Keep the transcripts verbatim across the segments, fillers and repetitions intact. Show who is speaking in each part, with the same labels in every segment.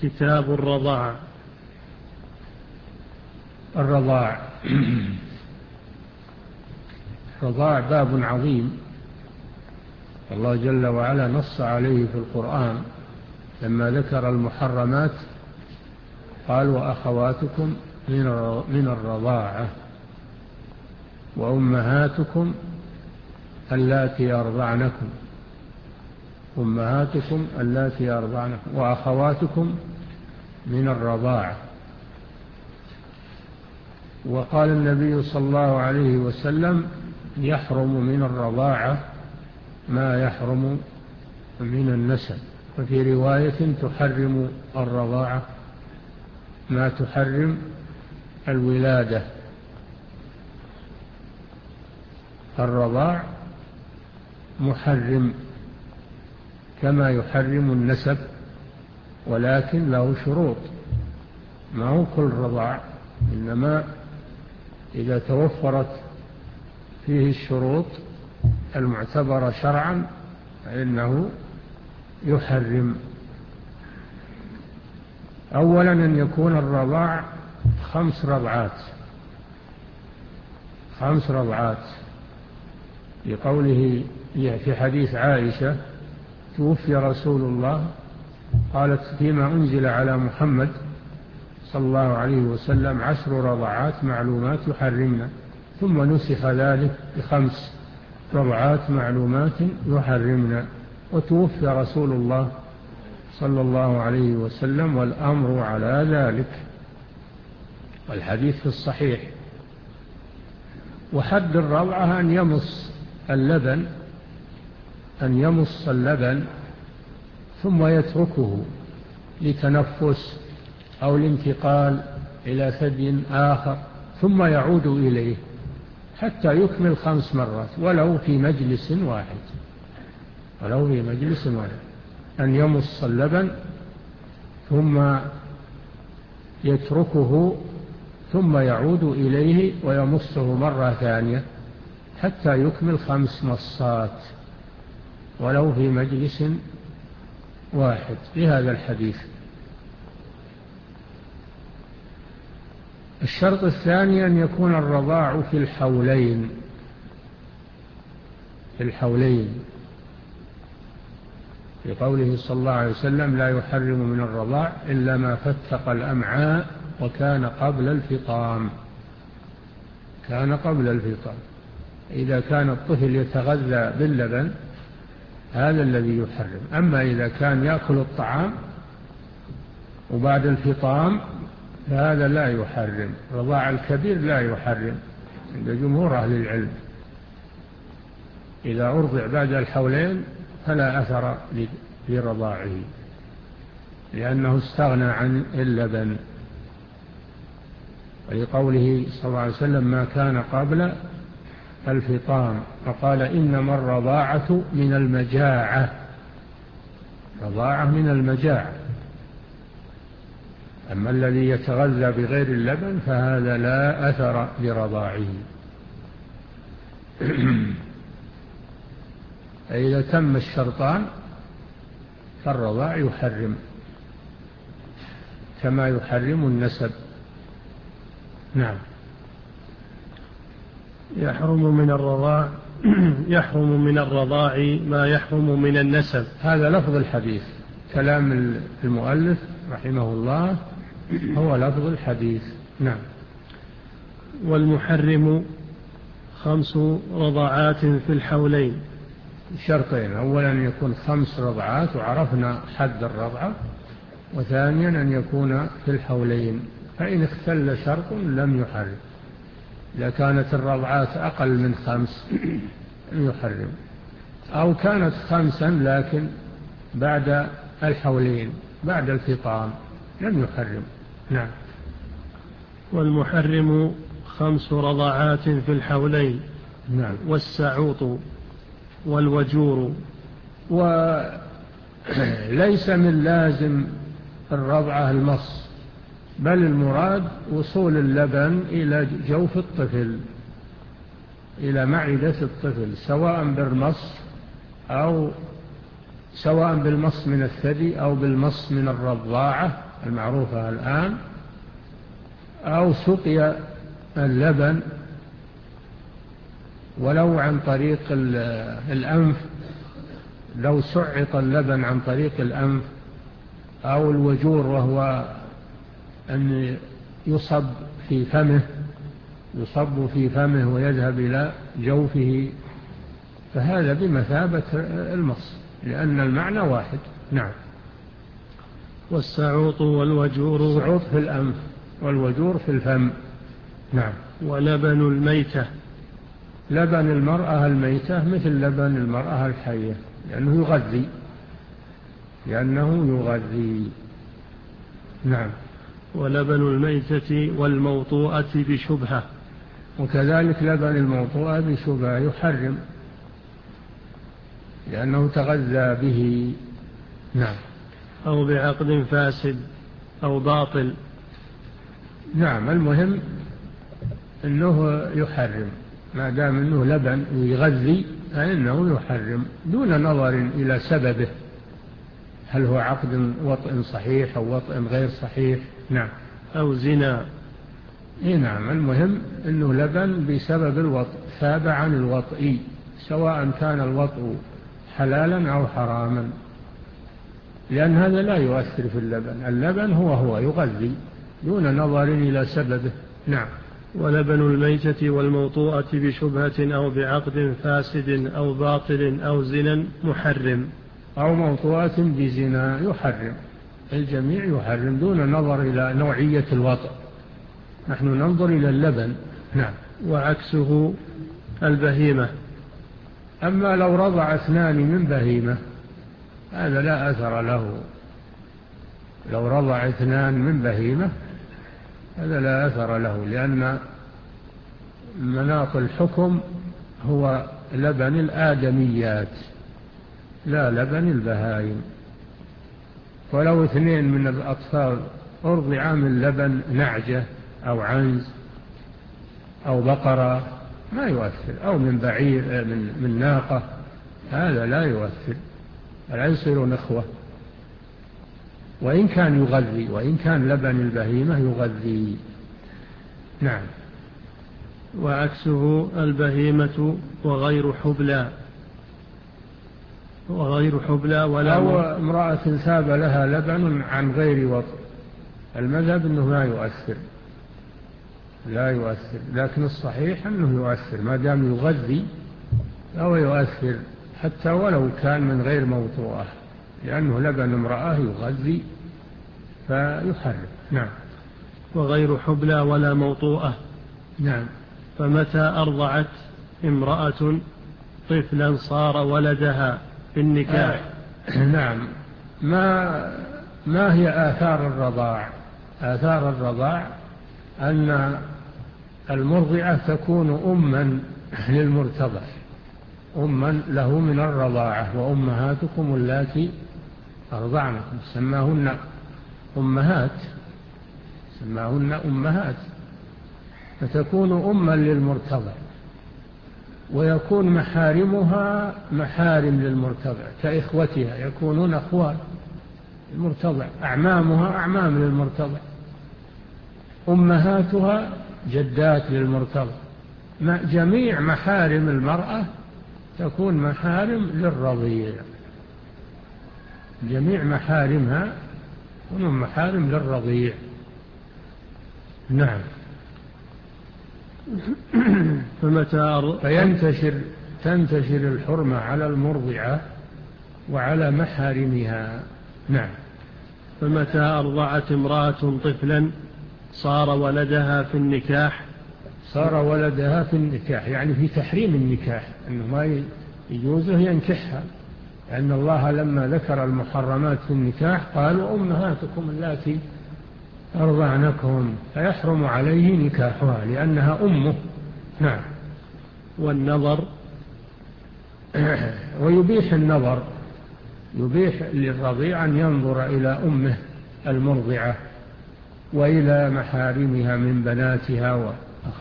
Speaker 1: كتاب الرضاع.
Speaker 2: الرضاع الرضاع باب عظيم، الله جل وعلا نص عليه في القرآن لما ذكر المحرمات قال وأخواتكم من الرضاعة وأمهاتكم اللاتي أرضعنكم أمهاتكم اللاتي أرضعنكم وأخواتكم من الرضاعة. وقال النبي صلى الله عليه وسلم يحرم من الرضاعة ما يحرم من النسب، وفي رواية تحرم الرضاعة ما تحرم الولادة. الرضاع محرم كما يحرم النسب، ولكن له شروط، ما هو كل رضاع، إنما إذا توفرت فيه الشروط المعتبرة شرعا فإنه يحرم. أولا أن يكون الرضاع خمس رضعات خمس رضعات لقوله في حديث عائشة توفي رسول الله قالت فيما أنزل على محمد صلى الله عليه وسلم عشر رضعات معلومات يحرمنا، ثم نسخ ذلك بخمس رضعات معلومات يحرمنا، وتوفي رسول الله صلى الله عليه وسلم والأمر على ذلك، والحديث في الصحيح. وحد الرضعة أن يمص اللبن أن يمص اللبن ثم يتركه لتنفس أو الانتقال إلى ثدي آخر ثم يعود إليه حتى يكمل خمس مرات ولو في مجلس واحد ولو في مجلس واحد أن يمص اللبن ثم يتركه ثم يعود إليه ويمصه مرة ثانية حتى يكمل خمس مصات ولو في مجلس واحد بهذا الحديث. الشرط الثاني أن يكون الرضاع في الحولين في الحولين في قوله صلى الله عليه وسلم لا يحرم من الرضاع إلا ما فتق الأمعاء وكان قبل الفطام كان قبل الفطام. إذا كان الطفل يتغذى باللبن هذا الذي يحرم، أما إذا كان يأكل الطعام وبعد الفطام فهذا لا يحرم. رضاع الكبير لا يحرم عند جمهور أهل العلم، إذا أرضع بعد الحولين فلا أثر لرضاعه لأنه استغنى عن اللبن، ولقوله صلى الله عليه وسلم ما كان قبل الفطام، فقال إنما الرضاعة من المجاعة رضاعة من المجاعة، أما الذي يتغذى بغير اللبن فهذا لا أثر لرضاعه. فإذا تم الشرطان فالرضاع يحرم كما يحرم النسب. نعم.
Speaker 1: يحرم من الرضاع يحرم من الرضاع ما يحرم من النسب.
Speaker 2: هذا لفظ الحديث، كلام المؤلف رحمه الله هو لفظ الحديث. نعم.
Speaker 1: والمحرم خمس رضعات في الحولين.
Speaker 2: شرطين، أولا أن يكون خمس رضعات وعرفنا حد الرضعة، وثانيا أن يكون في الحولين، فإن اختل شرط لم يحرم. إذا كانت الرضعات أقل من خمس لم يحرم، أو كانت خمسا لكن بعد الحولين بعد الفطام لم يحرم. نعم.
Speaker 1: والمحرم خمس رضعات في الحولين.
Speaker 2: نعم.
Speaker 1: والسعوط والوجور.
Speaker 2: وليس من لازم الرضعة المص، بل المراد وصول اللبن إلى جوف الطفل إلى معدة الطفل سواء بالمص أو سواء بالمص من الثدي أو بالمص من الرضاعة المعروفة الآن، أو سقي اللبن ولو عن طريق الأنف، لو سعط اللبن عن طريق الأنف أو الوجور، وهو أن يصب في فمه يصب في فمه ويذهب إلى جوفه، فهذا بمثابة المص، لأن المعنى واحد. نعم.
Speaker 1: والسعوط والوجور،
Speaker 2: السعوط في الأنف والوجور في الفم. نعم.
Speaker 1: ولبن الميتة،
Speaker 2: لبن المرأة الميتة مثل لبن المرأة الحية، لأنه يغذي لأنه يغذي نعم.
Speaker 1: ولبن الميتة والموطوءة بشبهة،
Speaker 2: وكذلك لبن الموطوءة بشبهة يحرم لأنه تغذى به. نعم.
Speaker 1: أو بعقد فاسد أو باطل.
Speaker 2: نعم. المهم أنه يحرم ما دام أنه لبن يغذي، فإنه يحرم دون نظر إلى سببه، هل هو عقد وطء صحيح أو وطء غير صحيح. نعم.
Speaker 1: أو زنا.
Speaker 2: إيه نعم. المهم أنه لبن بسبب الوطء، ثاب عن الوطء، سواء كان الوطء حلالا أو حراما، لأن هذا لا يؤثر في اللبن. اللبن هو هو يغذي دون نظر إلى سببه. نعم.
Speaker 1: ولبن الميتة والموطوءة بشبهة أو بعقد فاسد أو باطل أو زنا محرم.
Speaker 2: أو موطوءة بزنا يحرم، الجميع يحرم دون نظر إلى نوعية الوطء، نحن ننظر إلى اللبن. نعم.
Speaker 1: وعكسه البهيمة.
Speaker 2: أما لو رضع اثنان من بهيمة هذا لا أثر له، لو رضع اثنان من بهيمة هذا لا أثر له، لأن مناط الحكم هو لبن الآدميات لا لبن البهائم. ولو اثنين من الأطفال أرضعا من لبن نعجة أو عنز أو بقرة ما يؤثر، أو من بعير من, من ناقة، هذا لا يؤثر، لا يصير نخوة، وإن كان يغذي، وإن كان لبن البهيمة يغذي. نعم.
Speaker 1: وعكسه البهيمة وغير حبلى، وغير حبلى ولا
Speaker 2: أو امرأة ثاب لها لبن عن غير وطء، المذهب أنه لا يؤثر لا يؤثر لكن الصحيح أنه يؤثر ما دام يغذي، أو يؤثر حتى ولو كان من غير موطوءة، لأنه لبن امرأة يغذي فيحرم. نعم.
Speaker 1: وغير حبلى ولا موطوءة.
Speaker 2: نعم.
Speaker 1: فمتى أرضعت امرأة طفلا صار ولدها في النكاح.
Speaker 2: آه. نعم. ما ما هي آثار الرضاع؟ آثار الرضاع أن المرضعة تكون أما للمرتضع، أما له من الرضاعة، وأمهاتكم اللاتي أرضعنكم، سماهن أمهات سماهن أمهات فتكون أما للمرتضع، ويكون محارمها محارم للمرتضع كإخوتها، يكونون أخوات المرتضع، أعمامها أعمام للمرتضع، أمهاتها جدات للمرتضع، جميع محارم المرأة تكون محارم للرضيع، جميع محارمها تكون محارم للرضيع. نعم.
Speaker 1: فمتى
Speaker 2: فينتشر تنتشر الحرمة على المرضعة وعلى محارمها. نعم.
Speaker 1: فمتى أرضعت امرأة طفلا صار ولدها في النكاح.
Speaker 2: صار ولدها في النكاح يعني في تحريم النكاح، أنه ما يجوزه ينكحها، لأن الله لما ذكر المحرمات في النكاح قال وأمهاتكم اللاتي أرضعنكم، فيحرم عليه نكاحها لأنها أمه. نعم.
Speaker 1: والنظر
Speaker 2: ويبيح النظر، يبيح للرضيع أن ينظر إلى أمه المرضعة وإلى محارمها من بناتها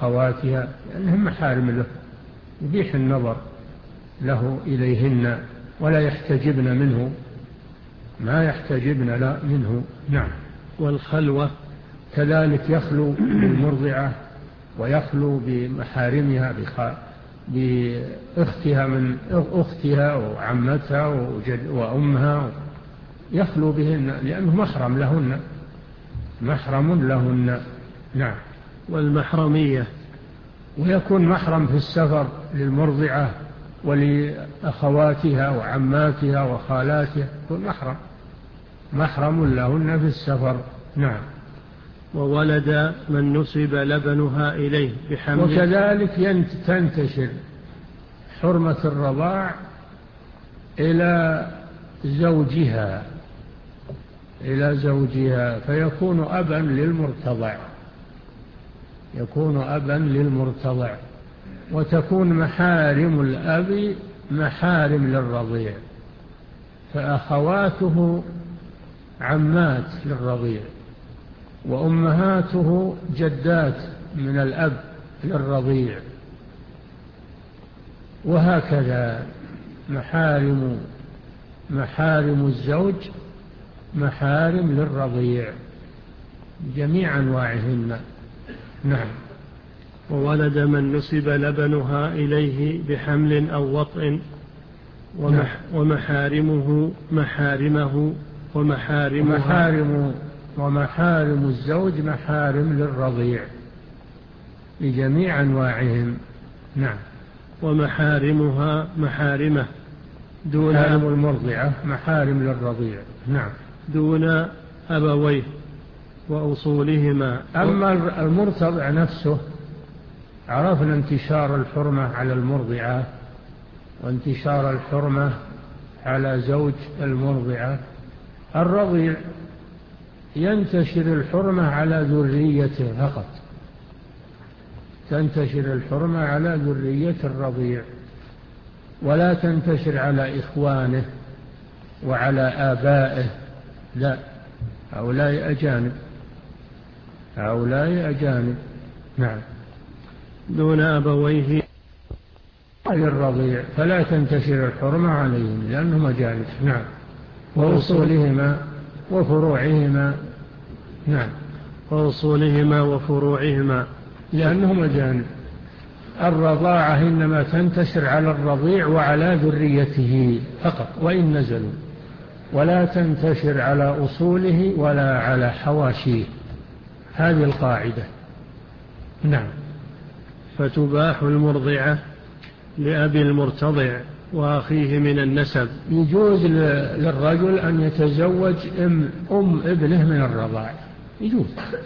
Speaker 2: وأخواتها لأنهم محارم له، يبيح النظر له إليهن. ولا يحتجبن منه، ما يحتجبن لا منه. نعم.
Speaker 1: والخلوة
Speaker 2: كذلك يخلو بالمرضعة ويخلو بمحارمها بأختها من أختها وعمتها وأمها، يخلو بهن لأنه محرم لهن، محرم لهن. نعم.
Speaker 1: والمحرمية
Speaker 2: ويكون محرم في السفر للمرضعة ولأخواتها وعماتها وخالاتها، يكون محرم محرم لهن في السفر. نعم.
Speaker 1: وولد من نسب لبنها إليه بحمل.
Speaker 2: وكذلك تنتشر حرمة الرضاع إلى زوجها إلى زوجها فيكون أبا للمرتضع، يكون أبا للمرتضع. وتكون محارم الأب محارم للرضيع، فأخواته عمات للرضيع، وأمهاته جدات من الأب للرضيع، وهكذا محارم محارم الزوج محارم للرضيع جميع أنواعهن. نعم.
Speaker 1: وولد من نسب لبنها إليه بحمل أو وطء ومح ومحارمه محارمه ومحارمها
Speaker 2: ومحارم, ومحارم الزوج محارم للرضيع بجميع أنواعهم. نعم.
Speaker 1: ومحارمها محارمه دون
Speaker 2: محارم المرضعة محارم للرضيع. نعم.
Speaker 1: دون أبويه وأصولهما.
Speaker 2: أما المرتضع نفسه عرفنا انتشار الحرمة على المرضعة وانتشار الحرمة على زوج المرضعة. الرضيع ينتشر الحرمة على ذريته فقط، تنتشر الحرمة على ذرية الرضيع ولا تنتشر على إخوانه وعلى آبائه، لا، هؤلاء أجانب، هؤلاء أجانب. نعم.
Speaker 1: دون أبويه
Speaker 2: أي الرضيع فلا تنتشر الحرمة عليهم لأنهم أجانب. نعم. وأصولهما وفروعهما. نعم.
Speaker 1: وأصولهما وفروعهما
Speaker 2: لأنهم أجانب. الرضاعة إنما تنتشر على الرضيع وعلى ذريته فقط وإن نزلوا، ولا تنتشر على أصوله ولا على حواشيه، هذه القاعدة. نعم.
Speaker 1: فتباح المرضعة لأبي المرتضع وأخيه من النسب.
Speaker 2: يجوز للرجل أن يتزوج أم, أم ابنه من الرضاع، يجوز.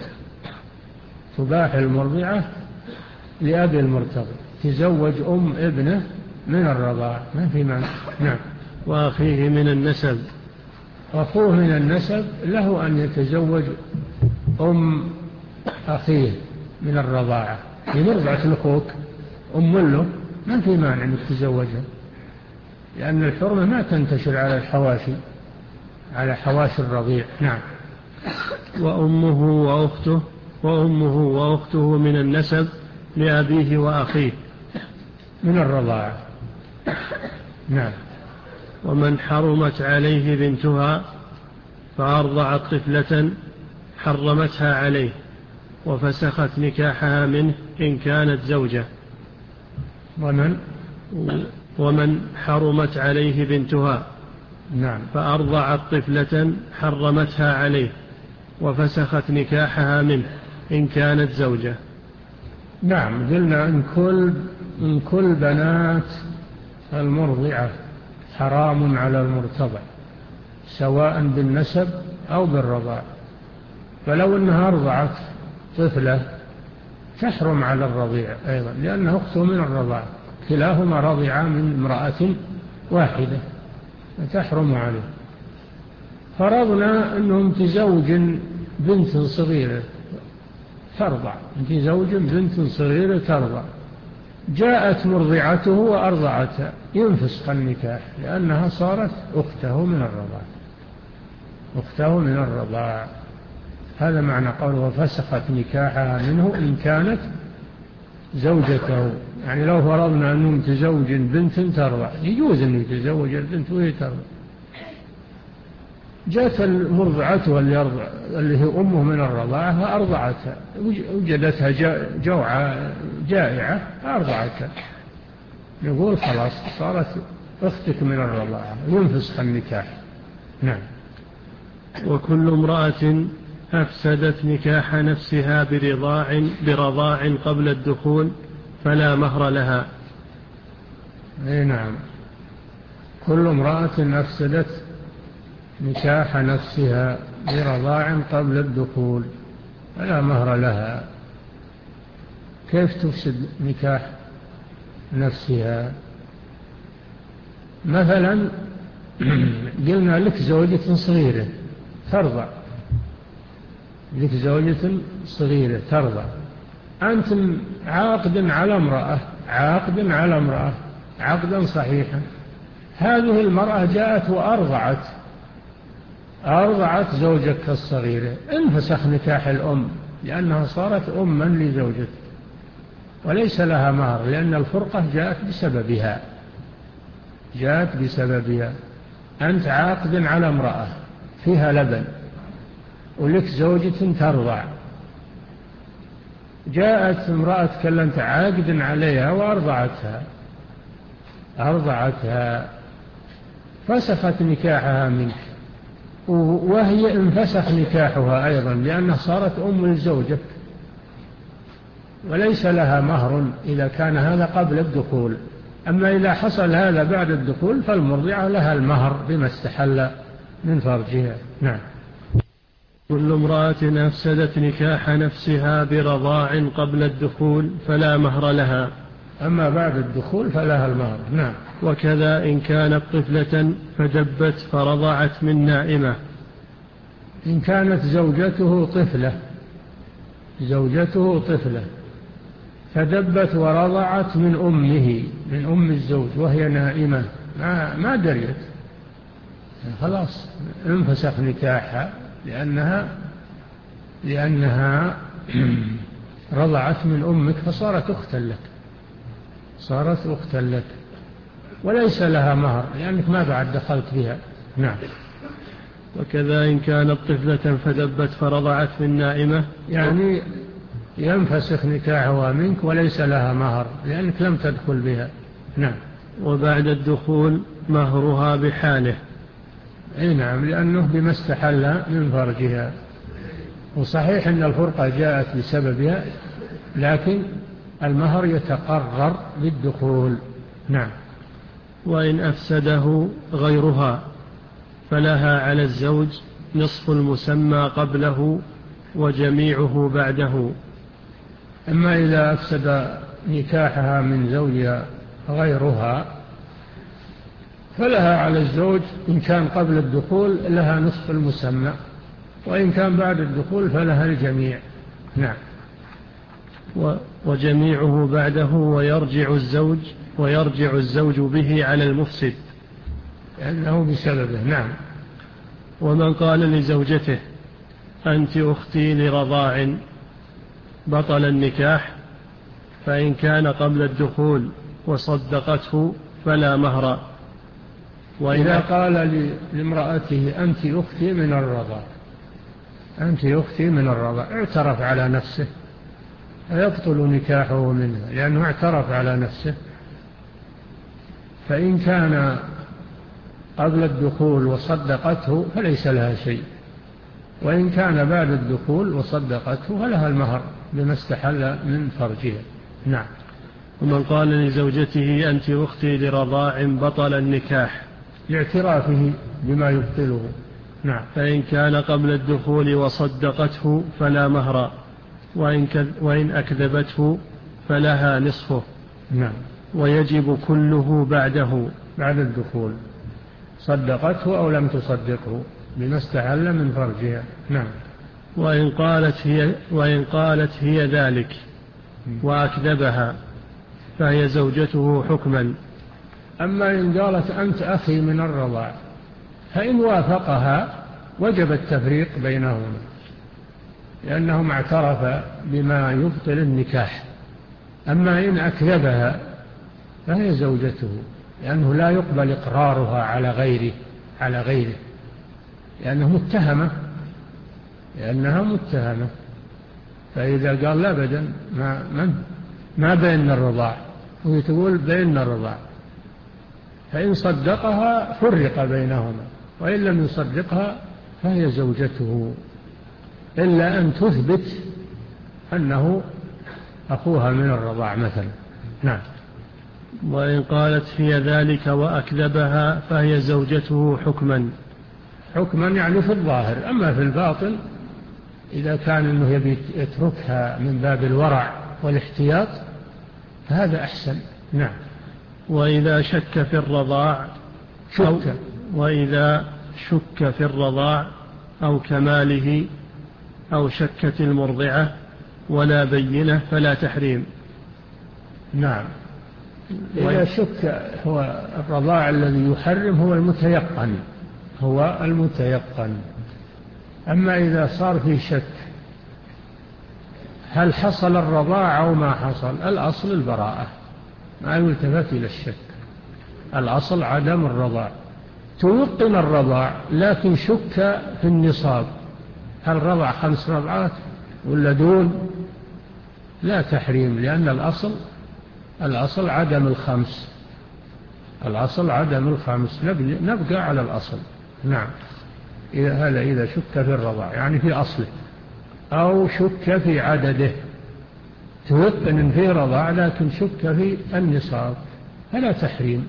Speaker 2: تباح المرضعة لأبي المرتضع تزوج أم ابنه من الرضاع، ما في معنى. نعم.
Speaker 1: وأخيه من النسب،
Speaker 2: أخوه من النسب له أن يتزوج أم أخيه من الرضاعة، لمرضعة أخوك أم له، ما في مانع أن تتزوجها، لأن الحرمة ما تنتشر على الحواشي، على حواشي الرضيع. نعم.
Speaker 1: وأمه وأخته وأمه وأخته من النسب لأبيه وأخيه
Speaker 2: من الرضاعة. نعم.
Speaker 1: ومن حرمت عليه بنتها فأرضعت طفلة حرمتها عليه وفسخت نكاحها منه إن كانت زوجة.
Speaker 2: ومن
Speaker 1: ومن حرمت عليه بنتها
Speaker 2: نعم
Speaker 1: فأرضعت طفلة حرمتها عليه وفسخت نكاحها منه إن كانت زوجة.
Speaker 2: نعم. قلنا إن كل, إن كل بنات المرضعة حرام على المرتضع سواء بالنسب أو بالرضاع، فلو أنها أرضعت طفلة تحرم على الرضيع أيضا لأنها أخته من الرضاع، كلاهما رضعا من امرأة واحدة تحرم عليه. فرضنا أنهم تزوج بنت صغيرة ترضع، تزوج بنت صغيرة ترضع، جاءت مرضعته وأرضعتها، ينفسخ النكاح لأنها صارت أخته من الرضاع، أخته من الرضاع. هذا معنى قوله فسخت نكاحها منه إن كانت زوجته. يعني لو فرضنا أنه متزوج بنت ترضع، يجوز أن يتزوج البنت وهي ترضع، جاءت مرضعتها اللي, أرضع اللي هي أمه من الرضاعة فأرضعتها، وجدتها جوعة جائعة أرضعتها، نقول خلاص صارت أختك من الرضاعة، ينفسخ النكاح. نعم.
Speaker 1: وكل امرأة أفسدت نكاح نفسها برضاع برضاع قبل الدخول فلا مهر لها.
Speaker 2: أي نعم، كل امرأة أفسدت نكاح نفسها برضاع قبل الدخول فلا مهر لها. كيف تفسد نكاح نفسها؟ مثلا قلنا لك زوجة صغيرة ترضع، لك زوجة صغيرة ترضع، أنت عاقد على امرأة عاقد على امرأة عقدا صحيحا، هذه المرأة جاءت وأرضعت أرضعت زوجك الصغيرة، انفسخ نكاح الأم لأنها صارت أما لزوجك وليس لها مهر، لأن الفرقة جاءت بسببها جاءت بسببها أنت عاقد على امرأة فيها لبن ولك زوجة ترضع، جاءت امرأة كلمت عاقد عليها وأرضعتها أرضعتها فسخت نكاحها منك، وهي انفسخ نكاحها أيضا لأنها صارت أم لزوجك وليس لها مهر إذا كان هذا قبل الدخول. أما إذا حصل هذا بعد الدخول فالمرضعة لها المهر بما استحل من فرجها. نعم.
Speaker 1: كل امرأة أفسدت نكاح نفسها برضاع قبل الدخول فلا مهر لها،
Speaker 2: أما بعد الدخول فلها المهر. نعم.
Speaker 1: وكذا إن كانت طفلة فدبت فرضعت من نائمة.
Speaker 2: إن كانت زوجته طفلة زوجته طفلة فدبت ورضعت من أمه من أم الزوج وهي نائمة ما, ما دريت، خلاص انفسخ نكاحها لأنها لأنها رضعت من أمك فصارت أختا لك صارت أختا لك وليس لها مهر لأنك ما بعد دخلت بها. نعم.
Speaker 1: وكذا إن كانت طفلة فدبت فرضعت من نائمة،
Speaker 2: يعني ينفسخ نكاحها منك وليس لها مهر لأنك لم تدخل بها. نعم.
Speaker 1: وبعد الدخول مهرها بحاله.
Speaker 2: أي نعم، لأنه بما استحل من فرجها، وصحيح أن الفرقة جاءت بسببها لكن المهر يتقرر بالدخول. نعم.
Speaker 1: وإن أفسده غيرها فلها على الزوج نصف المسمى قبله وجميعه بعده.
Speaker 2: أما إذا أفسد نكاحها من زوجها غيرها فلها على الزوج إن كان قبل الدخول لها نصف المسمى، وإن كان بعد الدخول فلها الجميع. نعم.
Speaker 1: وجميعه بعده ويرجع الزوج ويرجع الزوج به على المفسد
Speaker 2: لأنه بسببه. نعم.
Speaker 1: ومن قال لزوجته أنت أختي لرضاع بطل النكاح، فإن كان قبل الدخول وصدقته فلا مهر.
Speaker 2: وإذا قال لامرأته أنت أختي من الرضاع أنت أختي من الرضاع اعترف على نفسه يبطل نكاحه منها لأنه اعترف على نفسه. فإن كان قبل الدخول وصدقته فليس لها شيء، وإن كان بعد الدخول وصدقته فلها المهر بما استحل من فرجها. نعم.
Speaker 1: ومن قال لزوجته أنت أختي لرضاع بطل النكاح
Speaker 2: لاعترافه بما يبطله. نعم.
Speaker 1: فإن كان قبل الدخول وصدقته فلا مهر، وإن, وإن أكذبته فلها نصفه.
Speaker 2: نعم.
Speaker 1: ويجب كله بعده
Speaker 2: بعد الدخول صدقته أو لم تصدقه بما استحل من فرجها. نعم.
Speaker 1: وإن قالت هي, وإن قالت هي ذلك وأكذبها فهي زوجته حكما.
Speaker 2: أما إن قالت أنت أخي من الرضاع فإن وافقها وجب التفريق بينهما لأنهما اعترفا بما يبطل النكاح أما إن أكذبها فهي زوجته، لأنه لا يقبل إقرارها على غيره على غيره لأنه متهمة لأنها متهمة. فإذا قال لا أبدا ما, ما, ما بين الرضاع وهي تقول بين الرضاع، فإن صدقها فرق بينهما، وإن لم يصدقها فهي زوجته، إلا أن تثبت أنه أخوها من الرضاع مثلا. نعم.
Speaker 1: وإن قالت هي ذلك وأكذبها فهي زوجته حكما.
Speaker 2: حكما يعني في الظاهر، أما في الباطن إذا كان أنه يبي يتركها من باب الورع والاحتياط فهذا أحسن. نعم.
Speaker 1: وإذا شك في الرضاع أو
Speaker 2: شك
Speaker 1: وإذا شك في الرضاع أو كماله أو شكت المرضعة ولا بينة فلا تحريم.
Speaker 2: نعم. إذا شك، هو الرضاع الذي يحرم هو المتيقن هو المتيقن أما إذا صار في شك هل حصل الرضاع أو ما حصل، الأصل البراءة، ما يلتفت إلى الشك، الأصل عدم الرضاع. توقن الرضاع لكن شك في النصاب، هل رضع خمس رضعات ولا دون، لا تحريم، لأن الأصل الأصل عدم الخمس الأصل عدم الخمس نبقى على الأصل. نعم. إذا هذا إذا شك في الرضاع يعني في أصله، أو شك في عدده، توقن في رضاع لكن شك في النصاب فلا تحريم،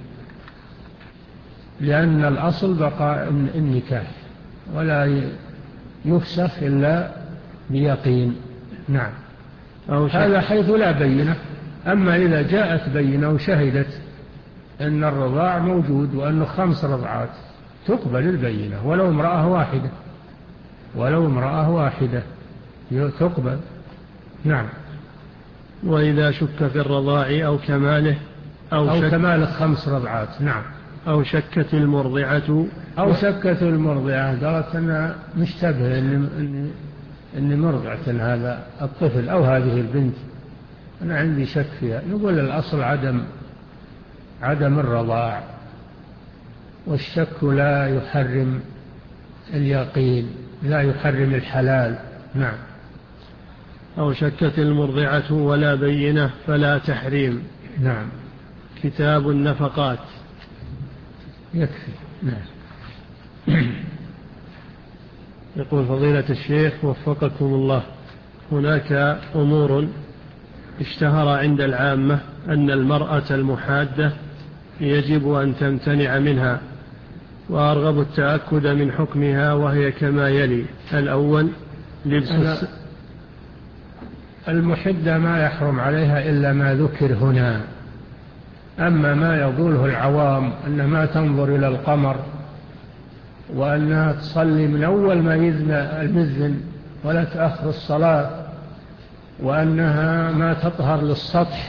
Speaker 2: لأن الأصل بقاء النكاح ولا يفسخ إلا بيقين. نعم. هذا حيث لا بينة. أما إذا جاءت بينة وشهدت أن الرضاع موجود وأنه خمس رضعات تقبل البينة، ولو امرأة واحدة ولو امرأة واحدة تقبل. نعم.
Speaker 1: وإذا شك في الرضاع أو كماله أو,
Speaker 2: أو
Speaker 1: شك
Speaker 2: كمال خمس رضعات. نعم.
Speaker 1: أو شكت المرضعة
Speaker 2: أو شكت المرضعة قالت أنها مشتبه أني أني مرضعة هذا الطفل أو هذه البنت، أنا عندي شك فيها، نقول الأصل عدم عدم الرضاع، والشك لا يحرم اليقين، لا يحرم الحلال. نعم.
Speaker 1: أو شكت المرضعة ولا بينة فلا تحريم.
Speaker 2: نعم.
Speaker 1: كتاب النفقات.
Speaker 2: يكفي. نعم.
Speaker 1: يقول فضيلة الشيخ وفقكم الله، هناك أمور اشتهر عند العامة أن المرأة المحادة يجب أن تمتنع منها، وأرغب التأكد من حكمها، وهي كما يلي: الأول لبس
Speaker 2: المحدة ما يحرم عليها إلا ما ذكر هنا، أما ما يقوله العوام أنها ما تنظر إلى القمر، وأنها تصلي من أول ما يذن المذن ولا تأخر الصلاة، وأنها ما تطهر للسطح،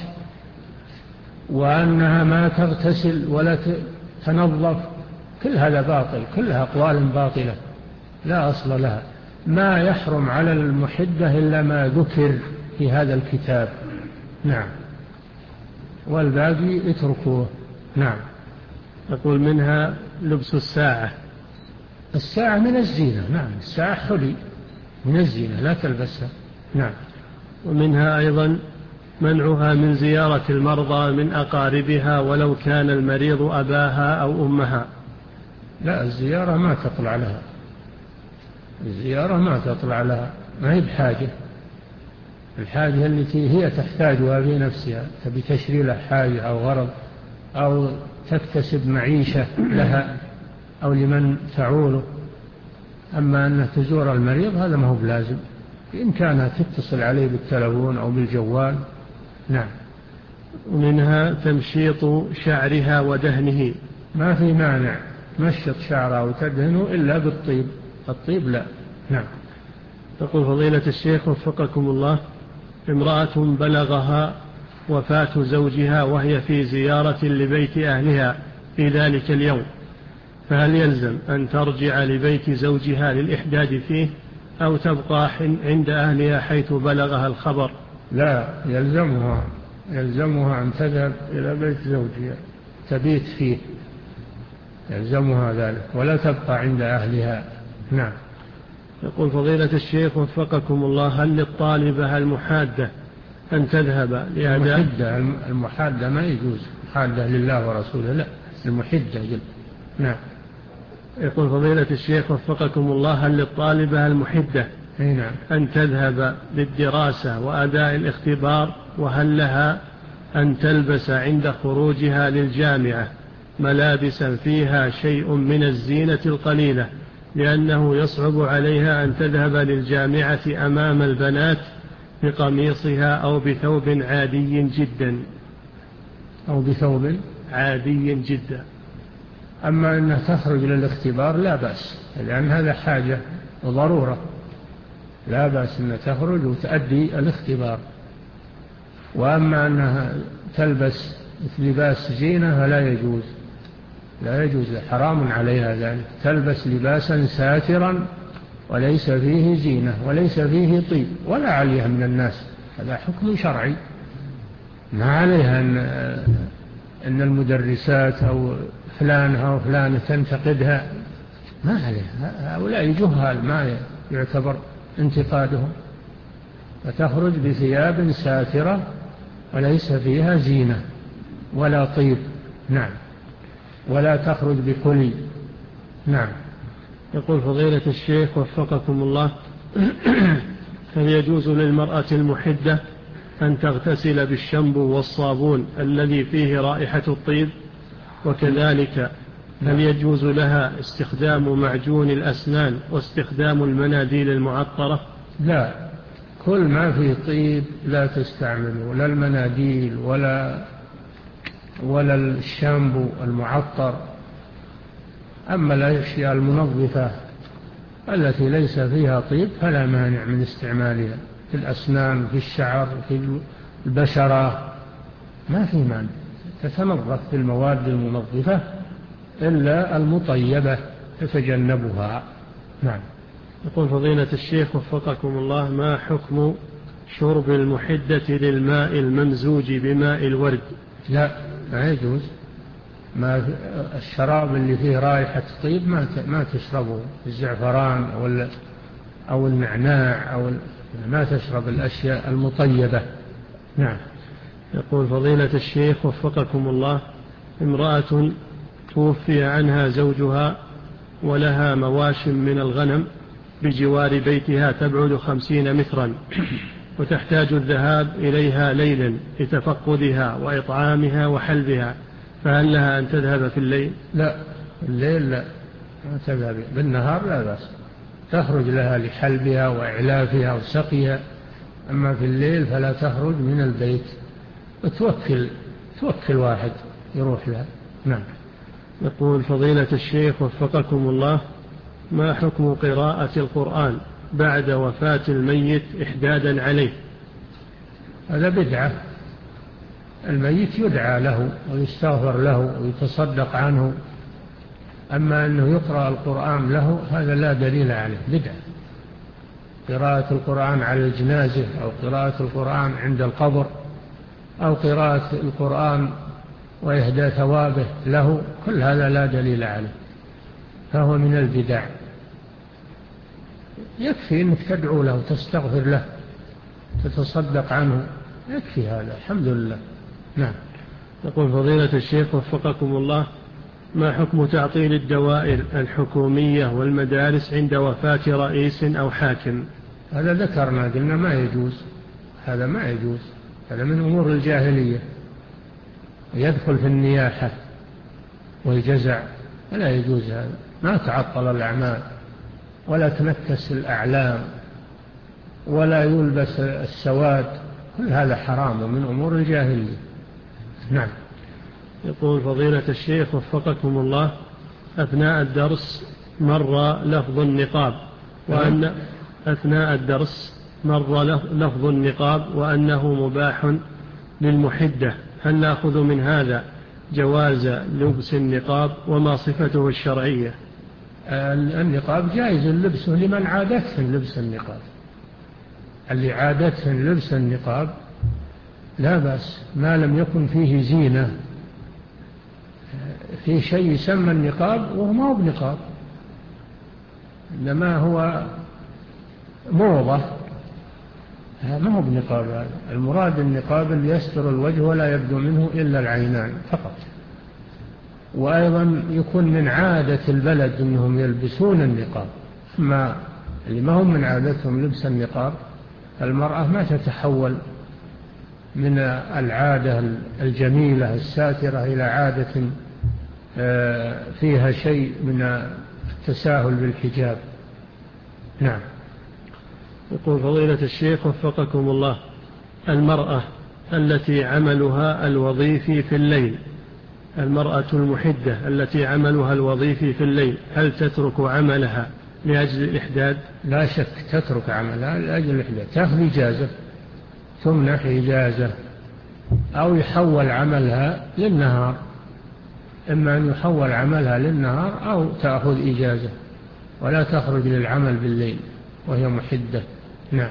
Speaker 2: وأنها ما تغتسل ولا تنظف، كل هذا باطل، كلها أقوال باطلة لا أصل لها. ما يحرم على المحدة إلا ما ذكر في هذا الكتاب. نعم. والباقي اتركوه. نعم.
Speaker 1: أقول منها لبس الساعة.
Speaker 2: الساعة من الزينة. نعم. الساعة حلي من الزينة لا تلبسها. نعم.
Speaker 1: ومنها أيضا منعها من زيارة المرضى من أقاربها ولو كان المريض أباها أو أمها.
Speaker 2: لا، الزيارة ما تطلع لها، الزيارة ما تطلع لها، ما هي بحاجة. الحاجة التي هي تحتاجها في نفسها، تبي تشري لها حاجة أو غرض أو تكتسب معيشة لها أو لمن تعوله. أما أن تزور المريض هذا ما هو بلازم، بإمكانها تتصل عليه بالتلفون أو بالجوال. نعم.
Speaker 1: ومنها تمشيط شعرها ودهنه.
Speaker 2: ما في مانع مشط شعرها وتدهنه إلا بالطيب، الطيب لا. نعم.
Speaker 1: تقول فضيلة الشيخ وفقكم الله، امرأة بلغها وفاة زوجها وهي في زيارة لبيت أهلها في ذلك اليوم، فهل يلزم أن ترجع لبيت زوجها للإحداد فيه أو تبقى عند أهلها حيث بلغها الخبر؟
Speaker 2: لا، يلزمها يلزمها أن تذهب إلى بيت زوجها تبيت فيه، يلزمها ذلك ولا تبقى عند أهلها. نعم.
Speaker 1: يقول فضيلة الشيخ وفقكم الله، هل للطالبة المحادة أن تذهب لأداء
Speaker 2: المحدة؟ المحادة ما يجوز، محادة لله ورسوله لا، المحدة جل. نعم.
Speaker 1: يقول فضيلة الشيخ وفقكم الله، هل للطالبة المحدة
Speaker 2: نعم.
Speaker 1: أن تذهب للدراسة وأداء الاختبار، وهل لها أن تلبس عند خروجها للجامعة ملابسا فيها شيء من الزينة القليلة، لأنه يصعب عليها أن تذهب للجامعة أمام البنات بقميصها أو بثوب عادي جدا
Speaker 2: أو بثوب
Speaker 1: عادي جدا
Speaker 2: أما أنها تخرج للاختبار لا بأس، لأن هذا حاجة وضرورة، لا بأس أنها تخرج وتؤدي الاختبار. وأما أنها تلبس لباس زينة فلا يجوز، لا يجوز، حرام عليها ذلك. تلبس لباسا ساترا وليس فيه زينة وليس فيه طيب ولا عليها من الناس، هذا حكم شرعي. ما عليها أن, أن المدرسات أو فلان أو فلان تنتقدها، ما عليها، هؤلاء جهال ما يعتبر انتقادهم. فتخرج بثياب ساترة وليس فيها زينة ولا طيب. نعم. ولا تخرج بكلي. نعم.
Speaker 1: يقول فضيلة الشيخ وفقكم الله، هل يجوز للمرأة المحدة أن تغتسل بالشامبو والصابون الذي فيه رائحة الطيب؟ وكذلك هل يجوز لها استخدام معجون الأسنان واستخدام المناديل المعطرة؟
Speaker 2: لا، كل ما فيه طيب لا تستعمله، لا المناديل ولا ولا الشامبو المعطر. أما الأشياء المنظفة التي ليس فيها طيب فلا مانع من استعمالها، في الأسنان، في الشعر، في البشرة، ما في مانع، تتنظف بالمواد المنظفة إلا المطيبة تتجنبها. نعم.
Speaker 1: يقول فضيلة الشيخ وفقكم الله، ما حكم شرب المحدة للماء الممزوج بماء الورد؟
Speaker 2: لا، ما يجوز. ما الشراب اللي فيه رائحة طيب ما ما تشربه، الزعفران أو أو النعناع أو ما تشرب الأشياء المطيبة. نعم.
Speaker 1: يقول فضيلة الشيخ وفقكم الله، امرأة توفي عنها زوجها ولها مواشم من الغنم بجوار بيتها تبعد خمسين مترا، وتحتاج الذهاب إليها ليلا لتفقدها وإطعامها وحلبها، فهل لها أن تذهب في الليل؟
Speaker 2: لا، الليل لا، ما تذهب. بالنهار لا بأس، تخرج لها لحلبها وإعلافها وسقيها. أما في الليل فلا تخرج من البيت، وتوكل توكل واحد يروح لها. نعم.
Speaker 1: يقول فضيلة الشيخ وفقكم الله، ما حكم قراءة القرآن بعد وفاة الميت إحدادا عليه؟
Speaker 2: هذا بدعة، الميت يدعى له ويستغفر له ويتصدق عنه، أما أنه يقرأ القرآن له هذا لا دليل عليه، بدعة. قراءة القرآن على الجنازة أو قراءة القرآن عند القبر أو قراءة القرآن وإهداء ثوابه له، كل هذا لا دليل عليه، فهو من البدع. يكفي أنك تدعو له وتستغفر له تتصدق عنه، يكفي هذا، الحمد لله. نعم.
Speaker 1: يقول فضيلة الشيخ وفقكم الله، ما حكم تعطيل الدوائر الحكومية والمدارس عند وفاة رئيس أو حاكم؟
Speaker 2: هذا ذكرنا قلنا ما يجوز، هذا ما يجوز، هذا من أمور الجاهلية، يدخل في النياحة والجزع، فلا يجوز هذا. ما تعطل الأعمال ولا تنكس الأعلام ولا يلبس السواد، كل هذا حرام ومن أمور الجاهلية. نعم.
Speaker 1: يقول فضيلة الشيخ وفقكم الله، أثناء الدرس مر لفظ النقاب وأن أثناء الدرس مر لفظ النقاب وأنه مباح للمحدة، هل نأخذ من هذا جواز لبس النقاب وما صفته الشرعية؟
Speaker 2: النقاب جائز اللبس لمن عادته لبس النقاب، اللي عادته لبس النقاب لا بأس ما لم يكن فيه زينة. في شيء يسمى النقاب وهو ما هو بنقاب، إنما هو موضة، ما هو بنقاب. هذا المراد النقاب اللي يستر الوجه ولا يبدو منه إلا العينان فقط. وأيضا يكون من عادة البلد أنهم يلبسون النقاب، أما اللي ما هم من عادتهم لبس النقاب المرأة ما تتحول من العادة الجميلة الساترة إلى عادة فيها شيء من التساهل بالحجاب. نعم.
Speaker 1: يقول فضيلة الشيخ وفقكم الله، المرأة التي عملها الوظيفي في الليل، المرأة المحدة التي عملها الوظيفي في الليل، هل تترك عملها لأجل الإحداد؟
Speaker 2: لا شك تترك عملها لأجل الإحداد، تأخذ إجازة، تمنح إجازة، أو يحول عملها للنهار، إما أن يحول عملها للنهار أو تأخذ إجازة ولا تخرج للعمل بالليل وهي محدة. نعم.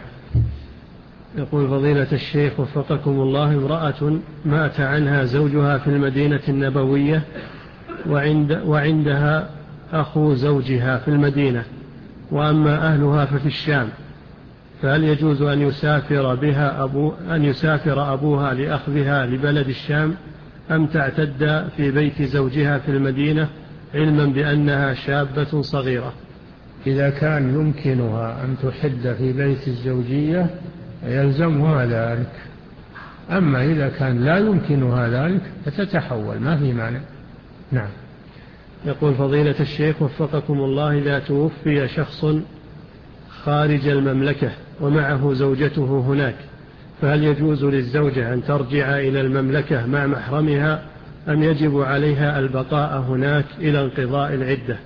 Speaker 1: يقول فضيلة الشيخ وفقكم الله، امرأة مات عنها زوجها في المدينة النبوية وعند وعندها أخو زوجها في المدينة، وأما أهلها ففي الشام، فهل يجوز أن يسافر بها أبو أن يسافر أبوها لأخذها لبلد الشام، أم تعتد في بيت زوجها في المدينة علما بأنها شابة صغيرة؟
Speaker 2: إذا كان يمكنها أن تحد في بيت الزوجية يلزمها ذلك، أما إذا كان لا يمكنها ذلك فتتحول، ما في معنى. نعم.
Speaker 1: يقول فضيلة الشيخ وفقكم الله، إذا توفي شخص خارج المملكة ومعه زوجته هناك، فهل يجوز للزوجة أن ترجع إلى المملكة مع محرمها، أم يجب عليها البقاء هناك إلى انقضاء العدة؟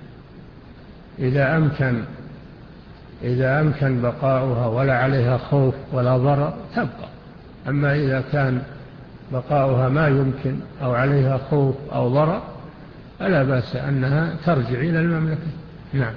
Speaker 2: إذا أمكن إذا أمكن بقاؤها ولا عليها خوف ولا ضرر تبقى، أما إذا كان بقاؤها ما يمكن أو عليها خوف أو ضرر فلا بأس أنها ترجع إلى المملكة. نعم.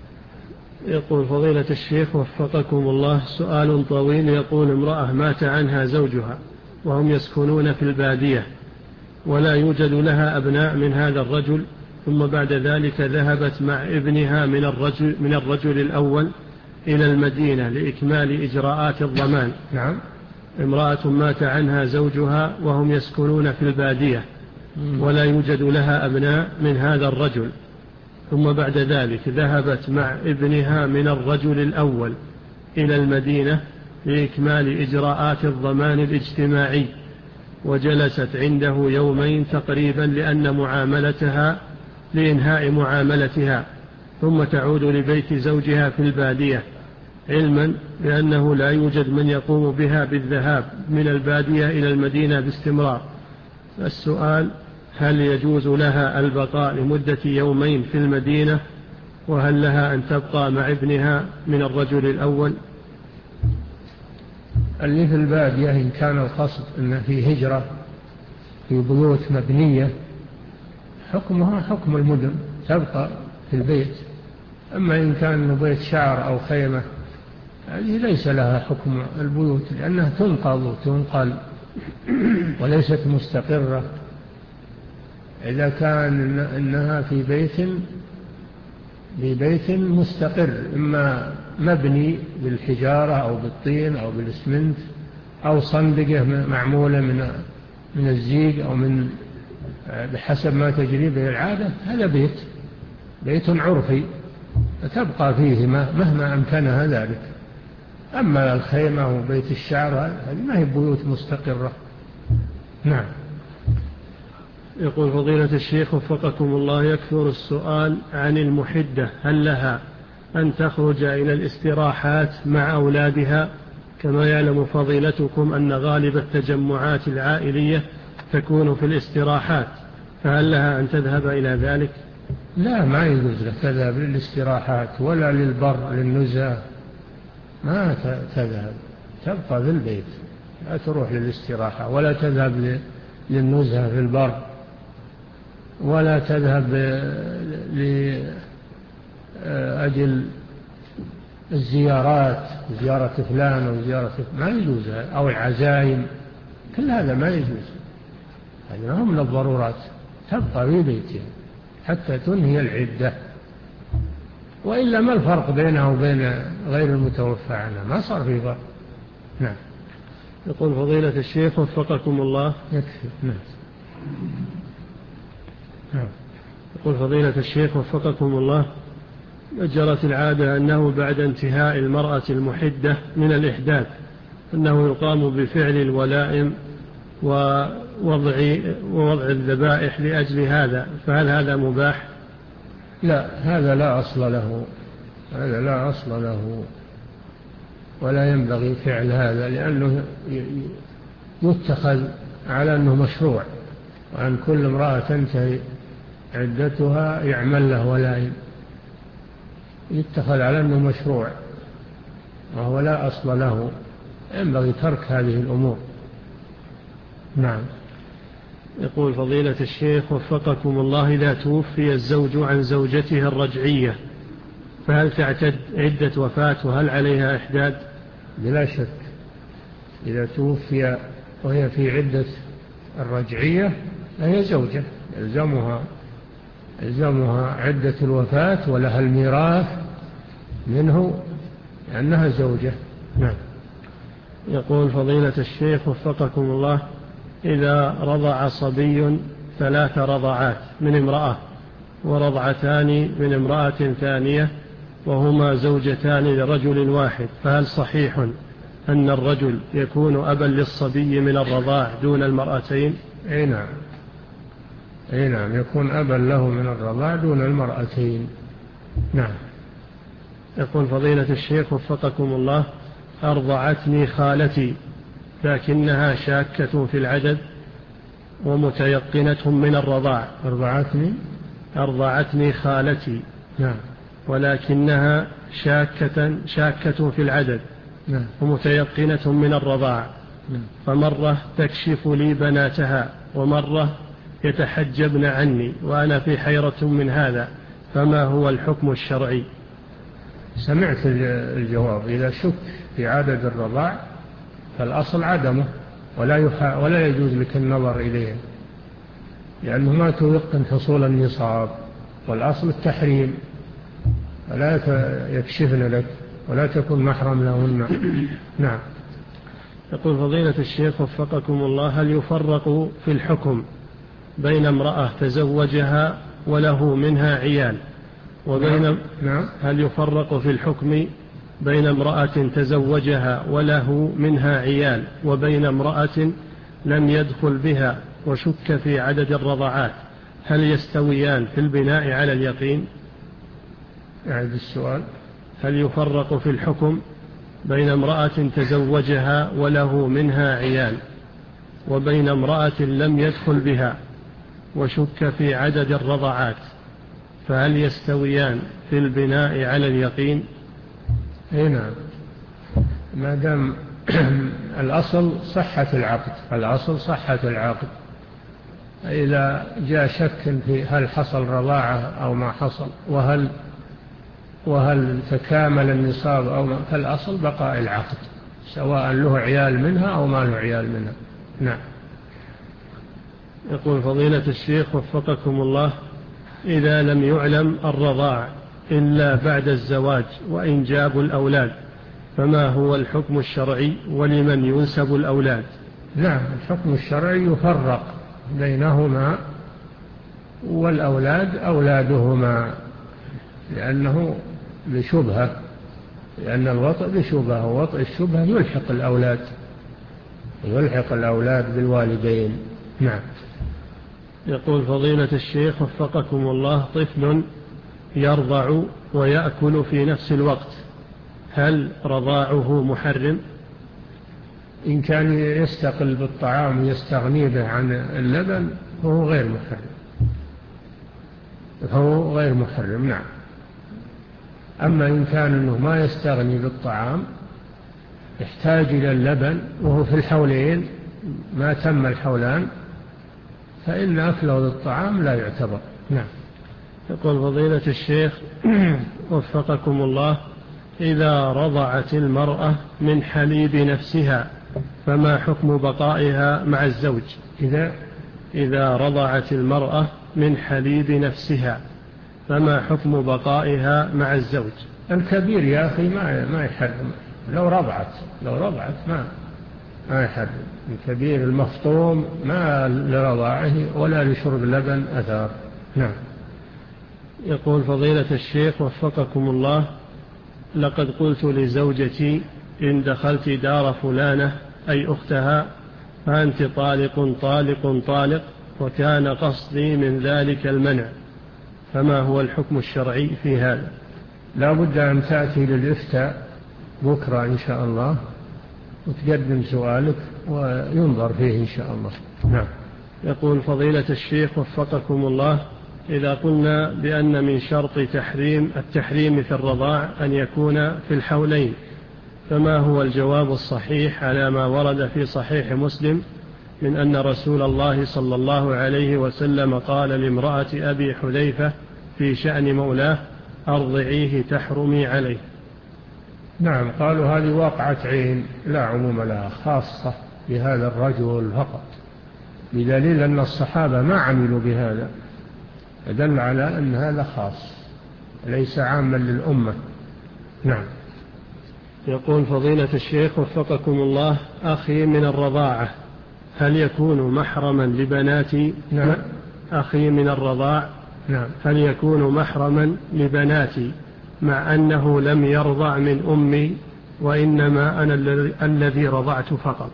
Speaker 1: يقول فضيلة الشيخ وفقكم الله، سؤال طويل. يقول امرأة مات عنها زوجها وهم يسكنون في البادية ولا يوجد لها أبناء من هذا الرجل، ثم بعد ذلك ذهبت مع ابنها من الرجل, من الرجل الأول إلى المدينة لإكمال إجراءات الضمان.
Speaker 2: نعم.
Speaker 1: امرأة مات عنها زوجها وهم يسكنون في البادية ولا يوجد لها أبناء من هذا الرجل، ثم بعد ذلك ذهبت مع ابنها من الرجل الأول إلى المدينة لإكمال إجراءات الضمان الاجتماعي، وجلست عنده يومين تقريبا لأن معاملتها لإنهاء معاملتها، ثم تعود لبيت زوجها في البادية، علما بأنه لا يوجد من يقوم بها بالذهاب من البادية إلى المدينة باستمرار. السؤال: هل يجوز لها البقاء لمدة يومين في المدينة، وهل لها أن تبقى مع ابنها من الرجل الأول؟
Speaker 2: اللي في البادية إن كان القصد أن في هجرة في بيوت مبنية حكمها حكم المدن، تبقى في البيت. أما إن كان بيت شعر أو خيمة هذه ليس لها حكم البيوت، لأنها تنقض وتنقل وليست مستقرة. إذا كان إنها في بيت في بيت مستقر، إما مبني بالحجارة أو بالطين أو بالإسمنت أو صندقة معمولة من من الزيق أو من بحسب ما تجري به العادة، هذا بيت بيت عرفي تبقى فيه مهما أمكنها ذلك. أما الخيمة وبيت الشعر هذه ما هي بيوت مستقرة. نعم.
Speaker 1: يقول فضيلة الشيخ وفقكم الله، يكثر السؤال عن المحدة، هل لها أن تخرج إلى الاستراحات مع أولادها؟ كما يعلم فضيلتكم أن غالب التجمعات العائلية تكون في الاستراحات، فهل لها أن تذهب إلى ذلك؟
Speaker 2: لا، ما يجوز لها تذهب للاستراحات ولا للبر للنزهة، ما تذهب، تبقى في البيت، لا تروح للاستراحة ولا تذهب للنزهة في البر ولا تذهب لأجل الزيارات، زيارة فلان أو زيارة، ما يجوز، أو العزائم كل هذا ما يجوز، هذا ما هو من الضرورات، تبقى في بيتها حتى تنهي العدة، وإلا ما الفرق بينها وبين غير المتوفى عنها؟ ما صار في فرق. نعم.
Speaker 1: يقول فضيلة الشيخ وفقكم الله.
Speaker 2: يكفي. نعم.
Speaker 1: نعم. يقول فضيلة الشيخ وفقكم الله، جرت العادة أنه بعد انتهاء المرأة المحدة من الإحداث أنه يقام بفعل الولائم ووضع, ووضع الذبائح لأجل هذا، فهل هذا مباح؟
Speaker 2: لا، هذا لا أصل له، هذا لا أصل له، ولا ينبغي فعل هذا، لأنه يتخذ على أنه مشروع، وأن كل امرأة تنتهي عدتها يعمل له ولائم، يتخذ على أنه مشروع وهو لا أصل له، ينبغي ترك هذه الأمور. نعم.
Speaker 1: يقول فضيلة الشيخ وفقكم الله، إذا توفي الزوج عن زوجته الرجعية فهل تعتد عدة وفاة وهل عليها إحداد؟
Speaker 2: بلا شك، إذا توفي وهي في عدة الرجعية فهي زوجة، يلزمها يلزمها عدة الوفاة ولها الميراث منه لأنها زوجة. نعم.
Speaker 1: يقول فضيلة الشيخ وفقكم الله، إذا رضع صبي ثلاث رضعات من امرأة ورضعتان من امرأة ثانية وهما زوجتان لرجل واحد، فهل صحيح أن الرجل يكون أبا للصبي من الرضاع دون المرأتين؟
Speaker 2: أي نعم، أي نعم، يكون أبا له من الرضاع دون المرأتين. نعم.
Speaker 1: يقول فضيلة الشيخ وفقكم الله، أرضعتني خالتي لكنها شاكة في العدد ومتيقنة من الرضاع.
Speaker 2: أرضعتني
Speaker 1: أرضعتني خالتي.
Speaker 2: نعم.
Speaker 1: ولكنها شاكة, شاكة في العدد.
Speaker 2: نعم.
Speaker 1: ومتيقنة من الرضاع.
Speaker 2: نعم.
Speaker 1: فمرة تكشف لي بناتها ومرة يتحجبن عني وأنا في حيرة من هذا، فما هو الحكم الشرعي؟
Speaker 2: سمعت الجواب. إذا شك في عدد الرضاع فالأصل عدمه، ولا, يحا ولا يجوز لك النظر إليه لأنه ما توقن حصول النصاب، والأصل التحريم، ولا يكشفن لك ولا تكون محرم لهن. نعم.
Speaker 1: يقول فضيلة الشيخ وفقكم الله، هل يفرق في الحكم بين امرأة تزوجها وله منها عيال وبين
Speaker 2: نعم.
Speaker 1: هل يفرق في الحكم بين امرأة تزوجها وله منها عيال وبين امرأة لم يدخل بها وشك في عدد الرضعات، هل يستويان في البناء على اليقين؟
Speaker 2: أعد السؤال.
Speaker 1: هل يفرق في الحكم بين امرأة تزوجها وله منها عيال وبين امرأة لم يدخل بها وشك في عدد الرضعات، فهل يستويان في البناء على اليقين؟
Speaker 2: اي نعم، ما دام الأصل صحة العقد، الأصل صحة العقد. إذا جاء شك في هل حصل رضاعة أو ما حصل وهل وهل تكامل النصاب أو ما، فالأصل بقاء العقد سواء له عيال منها أو ما له عيال منها. نعم.
Speaker 1: يقول فضيلة الشيخ وفقكم الله، إذا لم يعلم الرضاع إلا بعد الزواج وإنجاب الأولاد فما هو الحكم الشرعي ولمن ينسب الأولاد؟
Speaker 2: نعم، الحكم الشرعي يفرق بينهما والأولاد أولادهما، لأنه بشبهة، لأن الوطء بشبهة، ووطء الشبهة يلحق الأولاد يلحق الأولاد بالوالدين. نعم.
Speaker 1: يقول فضيلة الشيخ وفقكم الله، طفل يرضع ويأكل في نفس الوقت، هل رضاعه محرم؟
Speaker 2: إن كان يستقل بالطعام ويستغني به عن اللبن فهو غير محرم، فهو غير محرم. نعم. أما إن كان أنه ما يستغني بالطعام، يحتاج إلى اللبن وهو في الحولين ما تم الحولان، فإن أكله للطعام لا يعتبر. نعم.
Speaker 1: يقول فضيلة الشيخ وفقكم الله، إذا رضعت المرأة من حليب نفسها فما حكم بقائها مع الزوج
Speaker 2: إذا
Speaker 1: إذا رضعت المرأة من حليب نفسها؟ فما حكم بقائها مع الزوج؟
Speaker 2: الكبير يا أخي ما ما يحرم، لو رضعت لو رضعت ما ما يحرم. الكبير المفطوم ما لرضاعه ولا لشرب اللبن أثار. نعم.
Speaker 1: يقول فضيلة الشيخ وفقكم الله: لقد قلت لزوجتي إن دخلت دار فلانة أي أختها فأنت طالق طالق طالق، وكان قصدي من ذلك المنع، فما هو الحكم الشرعي في هذا؟
Speaker 2: لا بد أن تأتي للإفتاء بكرة إن شاء الله وتقدم سؤالك وينظر فيه إن شاء الله. نعم.
Speaker 1: يقول فضيلة الشيخ وفقكم الله: إذا قلنا بأن من شرط تحريم التحريم في الرضاع أن يكون في الحولين، فما هو الجواب الصحيح على ما ورد في صحيح مسلم من أن رسول الله صلى الله عليه وسلم قال لامرأة أبي حذيفة في شأن مولاه: أرضعيه تحرمي عليه؟
Speaker 2: نعم، قالوا هذه واقعة عين لا عموم لها، خاصة بهذا الرجل فقط، بدليل أن الصحابة ما عملوا بهذا، يدل على أن هذا خاص ليس عاما للأمة. نعم.
Speaker 1: يقول فضيلة الشيخ وفقكم الله: أخي من الرضاعة هل يكون محرما لبناتي؟
Speaker 2: نعم.
Speaker 1: أخي من الرضاع
Speaker 2: نعم.
Speaker 1: هل يكون محرما لبناتي مع أنه لم يرضع من أمي وإنما أنا الذي رضعت فقط؟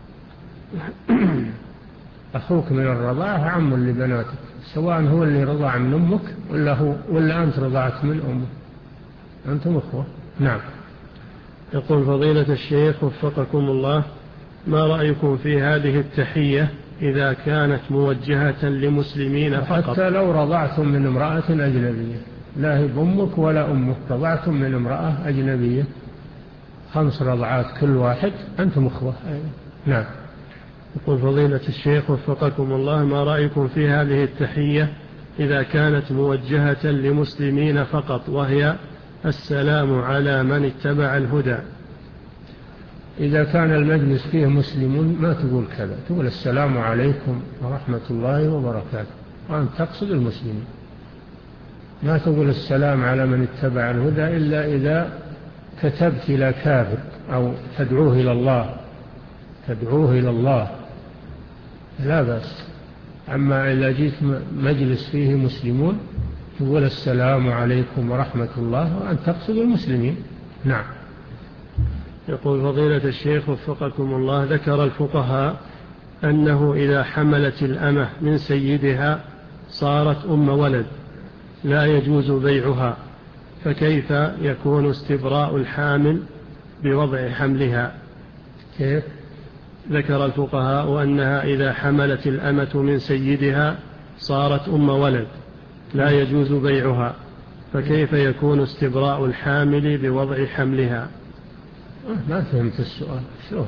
Speaker 2: أخوك من الرضاعة عم لبناتك، سواء هو اللي رضع من أمك ولا, هو ولا أنت رضعت من أمك، أنتم أخوة. نعم.
Speaker 1: يقول فضيلة الشيخ وفقكم الله: ما رأيكم في هذه التحية إذا كانت موجهة لمسلمين فقط؟
Speaker 2: حتى لو رضعتم من امرأة أجنبية، لا هي أمك ولا أمك، رضعتم من امرأة أجنبية خمس رضعات كل واحد، أنتم أخوة. نعم.
Speaker 1: يقول فضيلة الشيخ وفقكم الله: ما رأيكم في هذه التحية إذا كانت موجهة لمسلمين فقط، وهي السلام على من اتبع الهدى؟
Speaker 2: إذا كان المجلس فيه مسلمون ما تقول كذا، تقول السلام عليكم ورحمة الله وبركاته، وأنت تقصد المسلمين، ما تقول السلام على من اتبع الهدى إلا إذا كتبت إلى كافر أو تدعوه إلى الله تدعوه إلى الله لا بأس. أما إذا جيت مجلس فيه مسلمون تقول السلام عليكم ورحمة الله وأنت تقصد المسلمين. نعم.
Speaker 1: يقول فضيلة الشيخ وفقكم الله: ذكر الفقهاء أنه إذا حملت الأمة من سيدها صارت أم ولد لا يجوز بيعها، فكيف يكون استبراء الحامل بوضع حملها؟
Speaker 2: كيف؟
Speaker 1: ذكر الفقهاء أنها إذا حملت الأمة من سيدها صارت أم ولد لا يجوز بيعها، فكيف يكون استبراء الحامل بوضع حملها؟
Speaker 2: ما فهمت السؤال. شو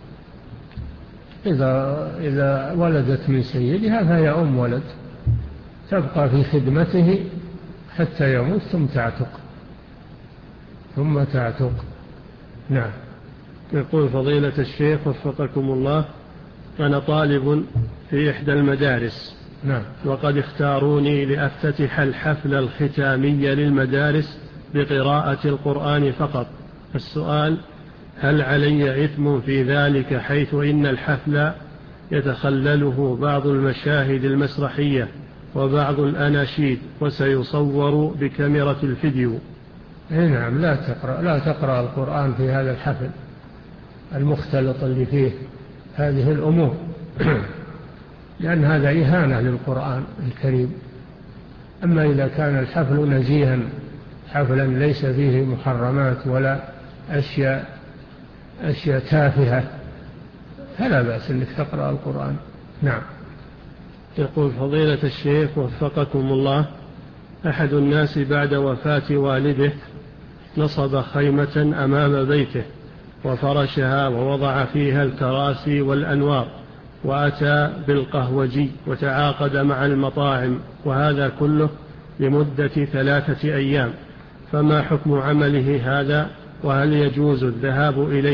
Speaker 2: إذا, إذا ولدت من سيدها فهي أم ولد، تبقى في خدمته حتى يموت ثم تعتق ثم تعتق. نعم.
Speaker 1: يقول فضيلة الشيخ وفقكم الله: أنا طالب في إحدى المدارس.
Speaker 2: نعم.
Speaker 1: وقد اختاروني لأفتتح الحفل الختامي للمدارس بقراءة القرآن فقط. السؤال: هل علي إثم في ذلك، حيث إن الحفل يتخلله بعض المشاهد المسرحية وبعض الأناشيد وسيصور بكاميرا الفيديو؟
Speaker 2: نعم. لا تقرأ لا تقرأ القرآن في هذا الحفل المختلط اللي فيه هذه الأمور لأن هذا إهانة للقرآن الكريم. أما إذا كان الحفل نزيها حفلا ليس فيه محرمات ولا أشياء أشياء تافهة فلا بأس أنك تقرأ القرآن. نعم.
Speaker 1: يقول فضيلة الشيخ وفقكم الله: أحد الناس بعد وفاة والده نصب خيمة أمام بيته وفرشها ووضع فيها الكراسي والأنوار، وأتى بالقهوجي وتعاقد مع المطاعم، وهذا كله لمدة ثلاثة أيام، فما حكم عمله هذا؟ وهل يجوز الذهاب إليه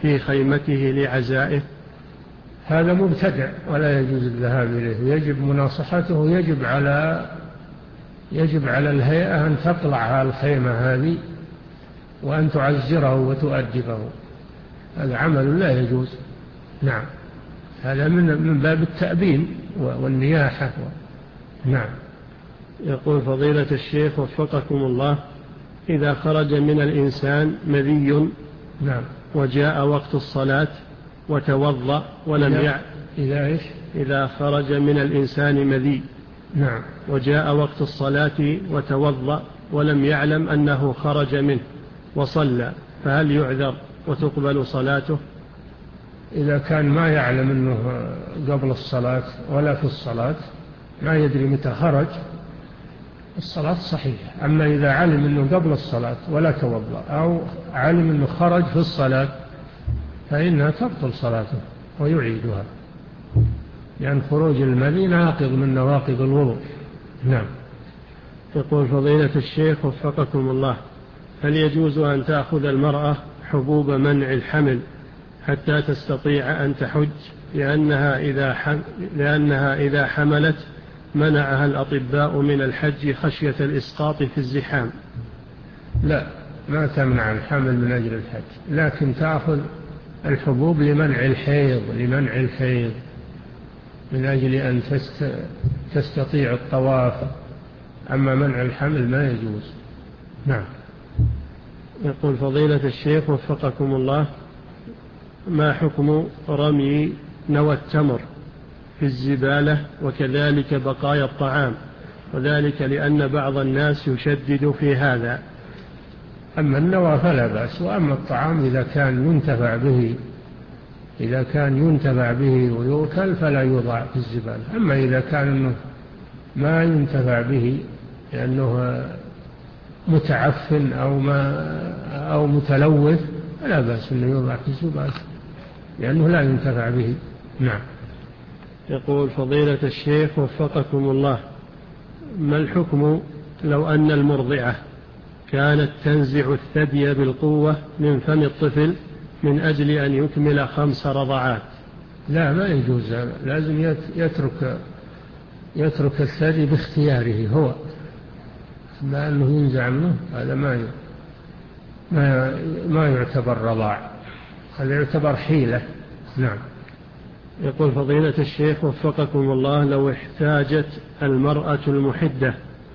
Speaker 1: في خيمته لعزائه؟
Speaker 2: هذا مبتدع ولا يجوز الذهاب إليه، يجب مناصحته، يجب على يجب على الهيئة أن تقلع على الخيمة هذه وأن تعزره وتؤدبه، هذا عمل لا يجوز. نعم، هذا من من باب التأبين والنياحة. نعم.
Speaker 1: يقول فضيلة الشيخ وفقكم الله: إذا خرج من الإنسان مذي
Speaker 2: نعم
Speaker 1: وجاء وقت الصلاة وتوضأ ولم
Speaker 2: إذا,
Speaker 1: يع...
Speaker 2: إذا, إيش؟
Speaker 1: إذا خرج من الإنسان مذي
Speaker 2: نعم
Speaker 1: وجاء وقت الصلاة وتوضأ ولم يعلم أنه خرج منه وصلى، فهل يعذر وتقبل صلاته؟
Speaker 2: إذا كان ما يعلم أنه قبل الصلاة ولا في الصلاة، ما يدري متى خرج، الصلاة صحيحة. أما إذا علم أنه قبل الصلاة ولا توضأ أو علم أنه خرج في الصلاة فإنها تبطل صلاته ويعيدها، لأن خروج المذي ناقض من نواقض الوضوء. نعم.
Speaker 1: يقول فضيلة الشيخ وفقكم الله: هل يجوز أن تأخذ المرأة حبوب منع الحمل حتى تستطيع أن تحج، لأنها إذا, حم... لأنها إذا حملت منعها الأطباء من الحج خشية الإسقاط في الزحام؟
Speaker 2: لا، ما تمنع الحمل من أجل الحج، لكن تأخذ الحبوب لمنع الحيض لمنع الحيض من أجل أن تست... تستطيع الطواف. أما منع الحمل ما يجوز. نعم.
Speaker 1: يقول فضيلة الشيخ وفقكم الله: ما حكم رمي نوى التمر في الزبالة وكذلك بقايا الطعام، وذلك لأن بعض الناس يشدد في هذا؟
Speaker 2: أما النوى فلا بأس، وأما الطعام إذا كان ينتفع به إذا كان ينتفع به ويؤكل فلا يوضع في الزبالة. أما إذا كان إنه ما ينتفع به لأنه متعفن أو, ما أو متلوث فلا بأس أنه يوضع في الزبالة لأنه لا ينتفع به. نعم.
Speaker 1: يقول فضيلة الشيخ وفقكم الله: ما الحكم لو أن المرضعة كانت تنزع الثدي بالقوة من فم الطفل من أجل أن يكمل خمس رضعات؟
Speaker 2: لا، ما يجوز، لازم يترك يترك الثدي باختياره هو، ما أنه ينزع منه هذا ما ما ما يعتبر رضاع، هذا يعتبر حيلة. نعم.
Speaker 1: يقول فضيلة الشيخ وفقكم الله: لو احتاجت المرأة المحدة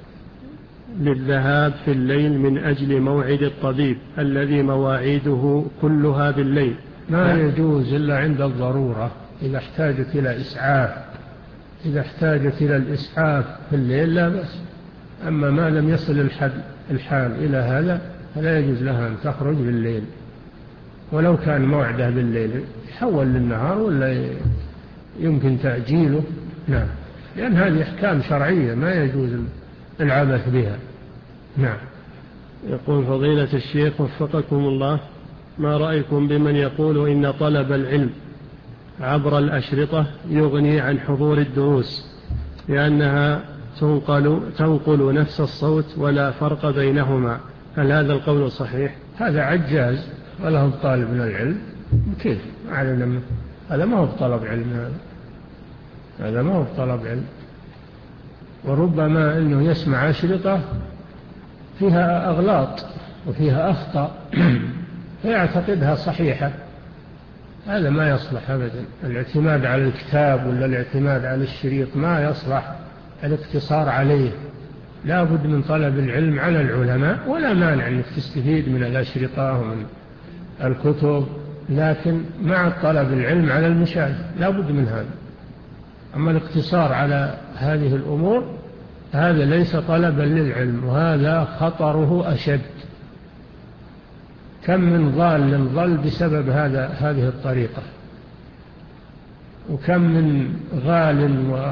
Speaker 1: للذهاب في الليل من أجل موعد الطبيب الذي مواعيده كلها بالليل،
Speaker 2: ما يجوز إلا عند الضرورة. إذا احتاجت إلى إسعاف إذا احتاجت إلى الإسعاف في الليل لا بأس. أما ما لم يصل الحد الحال إلى هذا فلا يجوز لها أن تخرج بالليل، ولو كان موعده بالليل يحول للنهار ولا يمكن تأجيله. نعم، لأن هذه أحكام شرعية ما يجوز العبث بها. نعم.
Speaker 1: يقول فضيلة الشيخ وفقكم الله: ما رأيكم بمن يقول إن طلب العلم عبر الأشرطة يغني عن حضور الدروس لأنها تنقل, تنقل نفس الصوت ولا فرق بينهما؟ هل هذا القول صحيح؟
Speaker 2: هذا عجاز وله طالب من العلم، كيف؟ هذا ما هو طلب علم، هذا هذا ما هو طلب علم. وربما أنه يسمع أشرطة فيها أغلاط وفيها أخطاء فيعتقدها صحيحة، هذا ما يصلح أبدا. الاعتماد على الكتاب ولا الاعتماد على الشريط ما يصلح الاقتصار عليه، لا بد من طلب العلم على العلماء، ولا مانع أنك تستفيد من الأشرطة ومن الكتب، لكن مع طلب العلم على المشايخ لا بد من هذا. أما الاقتصار على هذه الأمور هذا ليس طلبا للعلم، وهذا خطره أشد. كم من ضال ضل بسبب هذا هذه الطريقة، وكم من غال و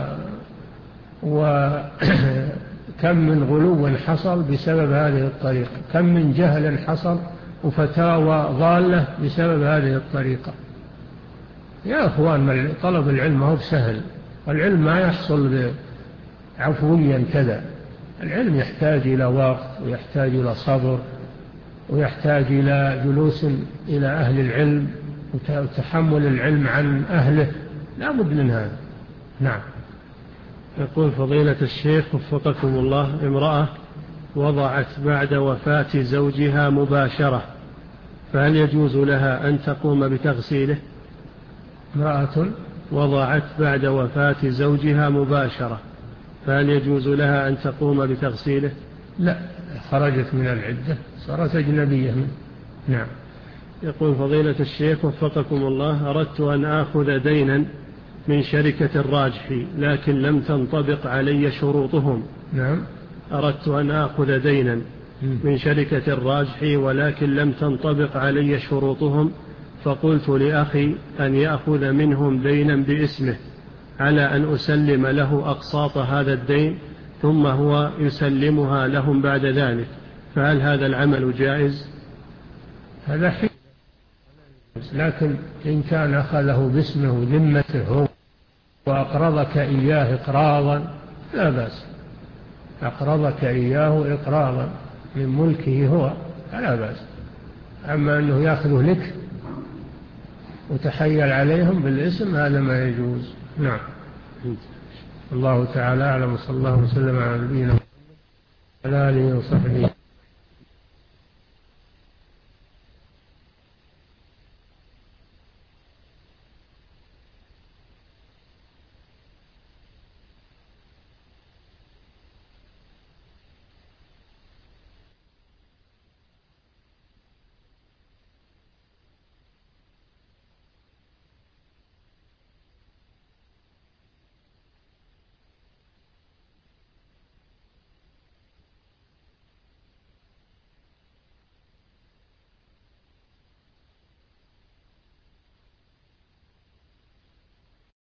Speaker 2: وكم من غلو حصل بسبب هذه الطريقة، كم من جهل حصل وفتاوى ضالة بسبب هذه الطريقة. يا أخوان، طلب العلم هو سهل، والعلم ما يحصل عفويا كذا، العلم يحتاج إلى وقت ويحتاج إلى صبر ويحتاج إلى جلوس إلى أهل العلم وتحمل العلم عن أهله، لا بد من هذا. نعم.
Speaker 1: يقول فضيلة الشيخ وفقكم الله: امرأة وضعت بعد وفاة زوجها مباشرة، فهل يجوز لها أن تقوم بتغسيله؟
Speaker 2: امرأة
Speaker 1: وضعت بعد وفاة زوجها مباشرة، فهل يجوز لها أن تقوم بتغسيله؟
Speaker 2: لا، خرجت من العدة صارت أجنبية منه. نعم.
Speaker 1: يقول فضيلة الشيخ وفقكم الله: أردت أن آخذ دينا من شركة الراجحي لكن لم تنطبق علي شروطهم.
Speaker 2: نعم.
Speaker 1: أردت أن آخذ دينا من شركة الراجحي ولكن لم تنطبق علي شروطهم، فقلت لأخي أن يأخذ منهم دينا باسمه على أن أسلم له أقساط هذا الدين ثم هو يسلمها لهم بعد ذلك، فهل هذا العمل جائز؟
Speaker 2: هذا حين، لكن إن كان أخذه باسمه ذمته هو وأقرضك إياه إقراضا لا بأس، أقرضك إياه إقراضا من ملكه هو فلا بأس. أما أنه يأخذه لك وتحيل عليهم بالاسم هذا ما يجوز. نعم. الله تعالى أعلم، صلى الله وسلم على نبينا وعلى آله وصحبه.